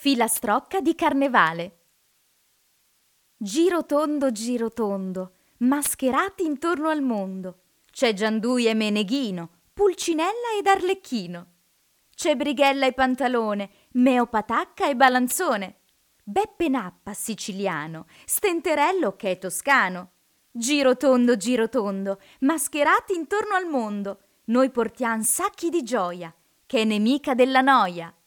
Filastrocca di Carnevale. Giro tondo, mascherati intorno al mondo. C'è Giandui e Meneghino, Pulcinella ed Arlecchino. C'è Brighella e Pantalone, Meo Patacca e Balanzone. Beppe Nappa, siciliano, Stenterello che è toscano. Giro tondo, mascherati intorno al mondo. Noi portiamo sacchi di gioia, che è nemica della noia.